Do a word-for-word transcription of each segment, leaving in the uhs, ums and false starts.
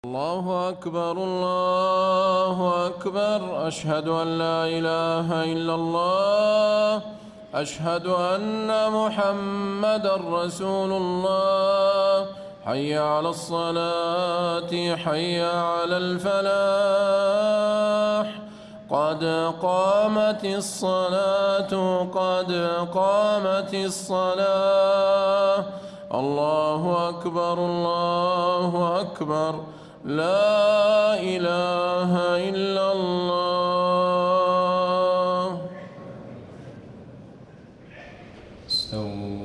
الله أكبر الله أكبر أشهد أن لا إله إلا الله أشهد أن محمدا رسول الله حي على الصلاة حي على الفلاح قد قامت الصلاة قد قامت الصلاة الله أكبر الله أكبر لا إله إلا الله. استووا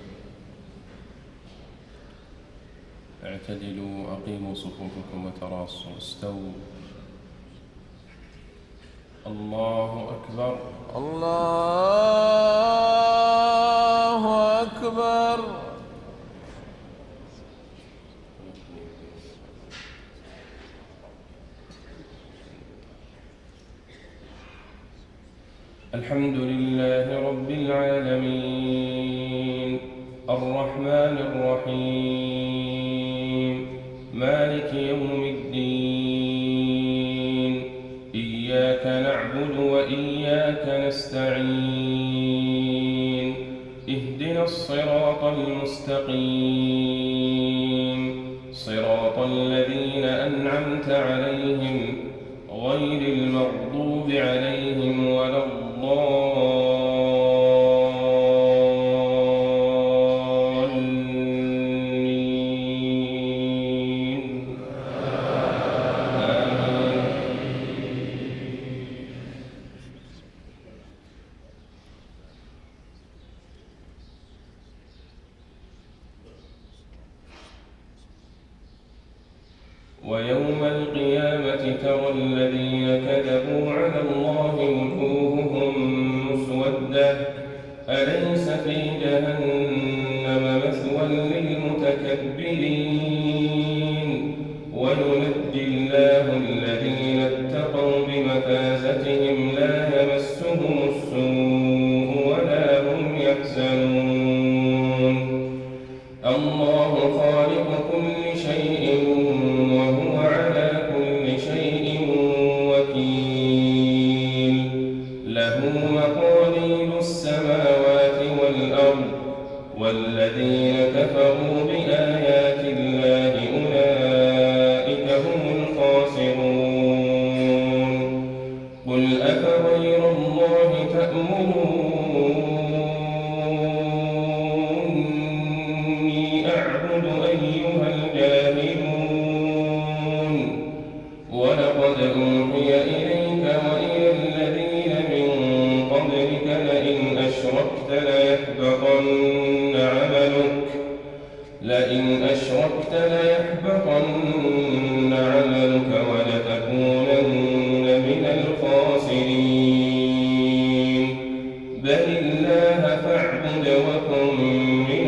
اعتدلوا أقيموا صفوفكم وتراصوا استووا. الله أكبر الله أكبر. الحمد لله رب العالمين الرحمن الرحيم مالك يوم الدين إياك نعبد وإياك نستعين اهدنا الصراط المستقيم صراط الذين أنعمت عليهم غير المغضوب عليهم ولا الضالين. آمين. ويوم القيامة ترى الذين كذبوا على الله وجوههم مسودة أليس في جهنم مثوى للمتكبرين وينجي الله الذين اتقوا بمفازتهم لا يمسهم السوء ولا هم يحزنون. الله خالق كل شيء وهو على كل شيء وكيل له مقاليد السماوات والأرض والذين كفروا بآيات الله أولئك هم الخاسرون. قل أفغير الله تأمروني أعبد أيها الجاهلون ولقد أوحي إليك وإلى الذين من قبلك لئن أشركت ليحبطن عملك لئن أشركت ليحبطن عملك ولتكونن من الخاسرين. بل الله فاعبد وكن من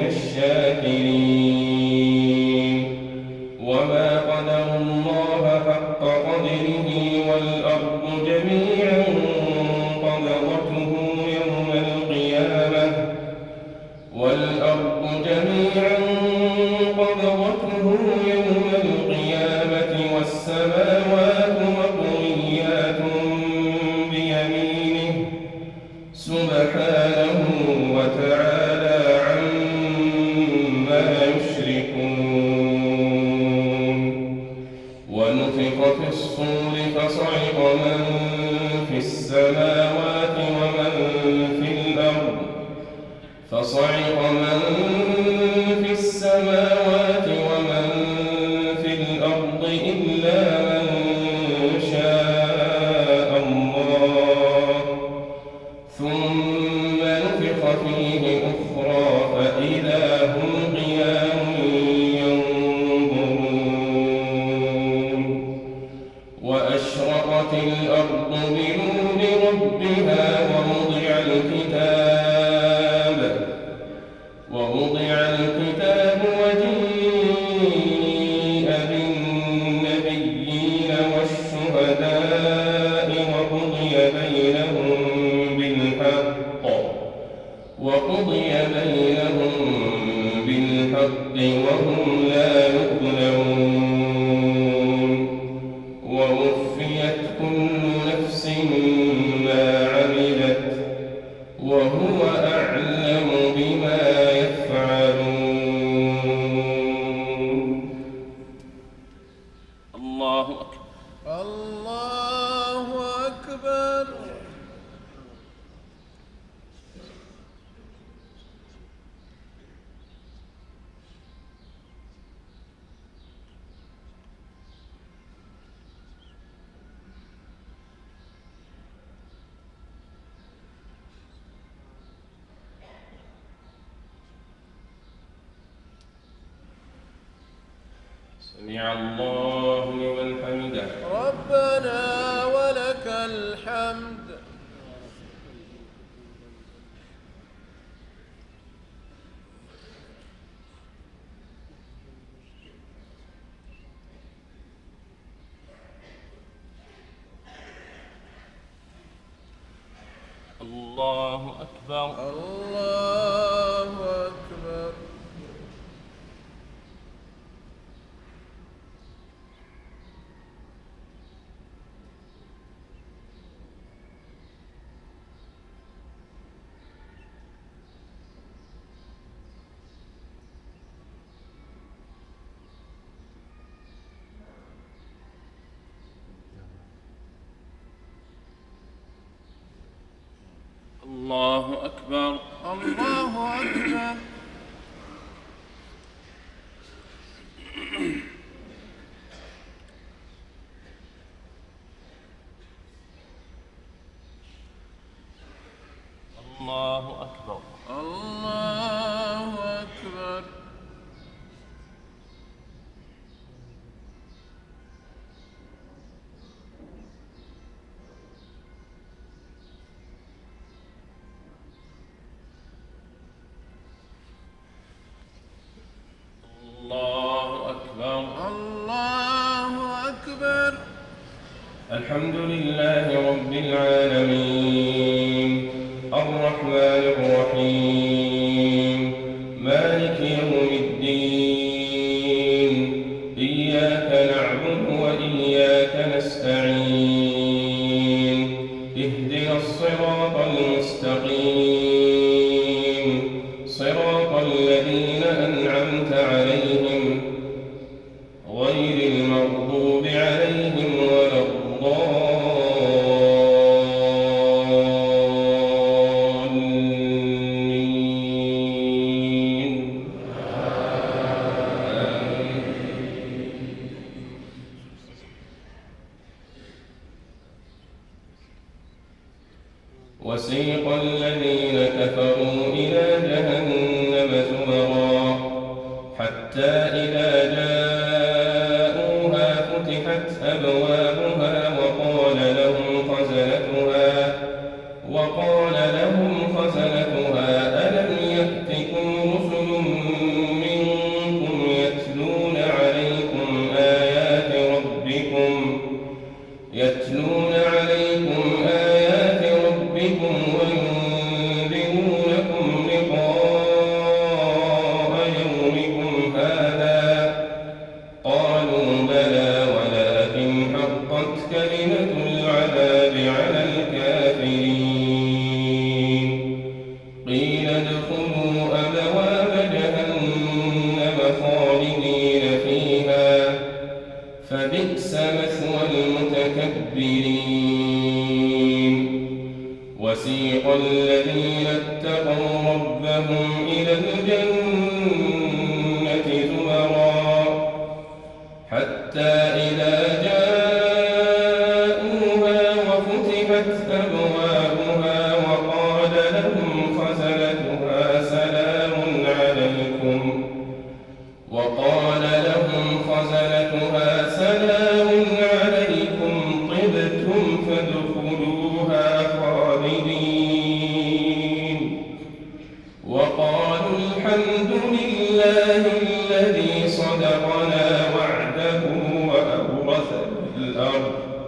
الشاكرين. وما قدر الله حق قدره والأرض جميعا قبضته يوم القيامة والأرض جميعا قبضته يوم القيامة والسماوات مطويات بيمينه سبحانه وتعالى عما يشركون. ونفخ في الصور فصعق من في السماوات ومن في الأرض فصعق من في السماوات ومن في الأرض إلا من شاء الله ثم نفخ فيه أخرى فإذا هم قيام ينظرون. وأشرقت الأرض بنور ربها ووضع الكتاب ووضع الكتاب وجيء بالنبيين والشهداء وقضي بينهم بالحق وقضي بينهم بالحق وهم لا يظلمون. الله أكبر. الله أكبر. سمع الله لمن حمده. ربنا ولك الحمد. الله أكبر. الله أكبر. الله أكبر. الله أكبر. الله أكبر. الله أكبر. الله أكبر. الله أكبر. الحمد لله رب العالمين الرحمن الرحيم مالك يوم الدين إياك نعبد وإياك نستعين اهدنا الصراط المستقيم صراط الذين أنعمت عليهم غير المغضوب عليهم ولا الضالين. وسيق الذين كفروا إلى جهنم زمرا حتى إذا جاءوها فتحت أبوابها وقال لهم خزنتها وقال لهم خزنتها ألم يأتكم رسل منكم يتلون عليكم آيات ربكم يتلون عليكم آيات ربكم وينذرونكم لقاء يومكم هذا قالوا بلى ولكن حقت كلمة العذاب على الكافرين قيل ادخلوا أبواب جهنم خالدين فيها فبئس مثوى المتكبرين. وسيق الذين اتقوا ربهم إلى الجنة زمرا حتى إذا جاءوها وفتحت أبوابها وقال لهم خزنتها سلام عليكم وقال لهم خزنتها سلام عليكم طبتم فادخلوها خالدين وقالوا الحمد لله الذي صدقنا وعده وأورثنا الأرض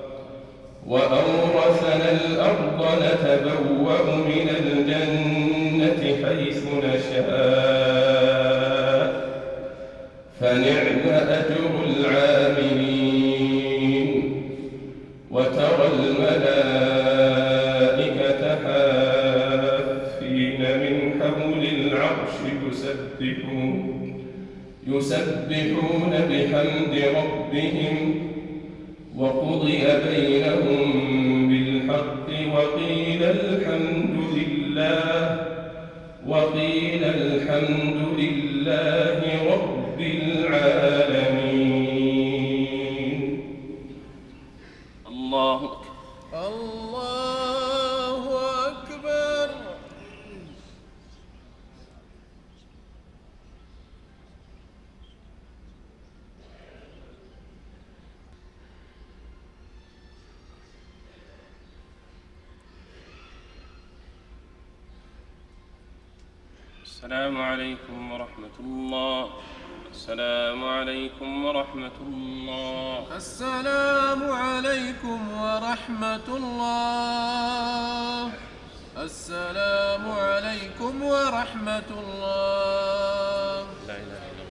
وأورثنا الأرض نتبوأ من الجنة حيث نشاء فنعم أجر العاملين. وترى الملائكة حافين من حول العرش يسبحون يسبحون بحمد ربهم وقضي بينهم بالحق وقيل الحمد لله وقيل الحمد لله رب العالمين. الله أكبر. الله أكبر. السلام عليكم ورحمة الله. السلام عليكم ورحمة الله. السلام عليكم ورحمة الله. السلام عليكم ورحمة الله. لا إله إلا الله.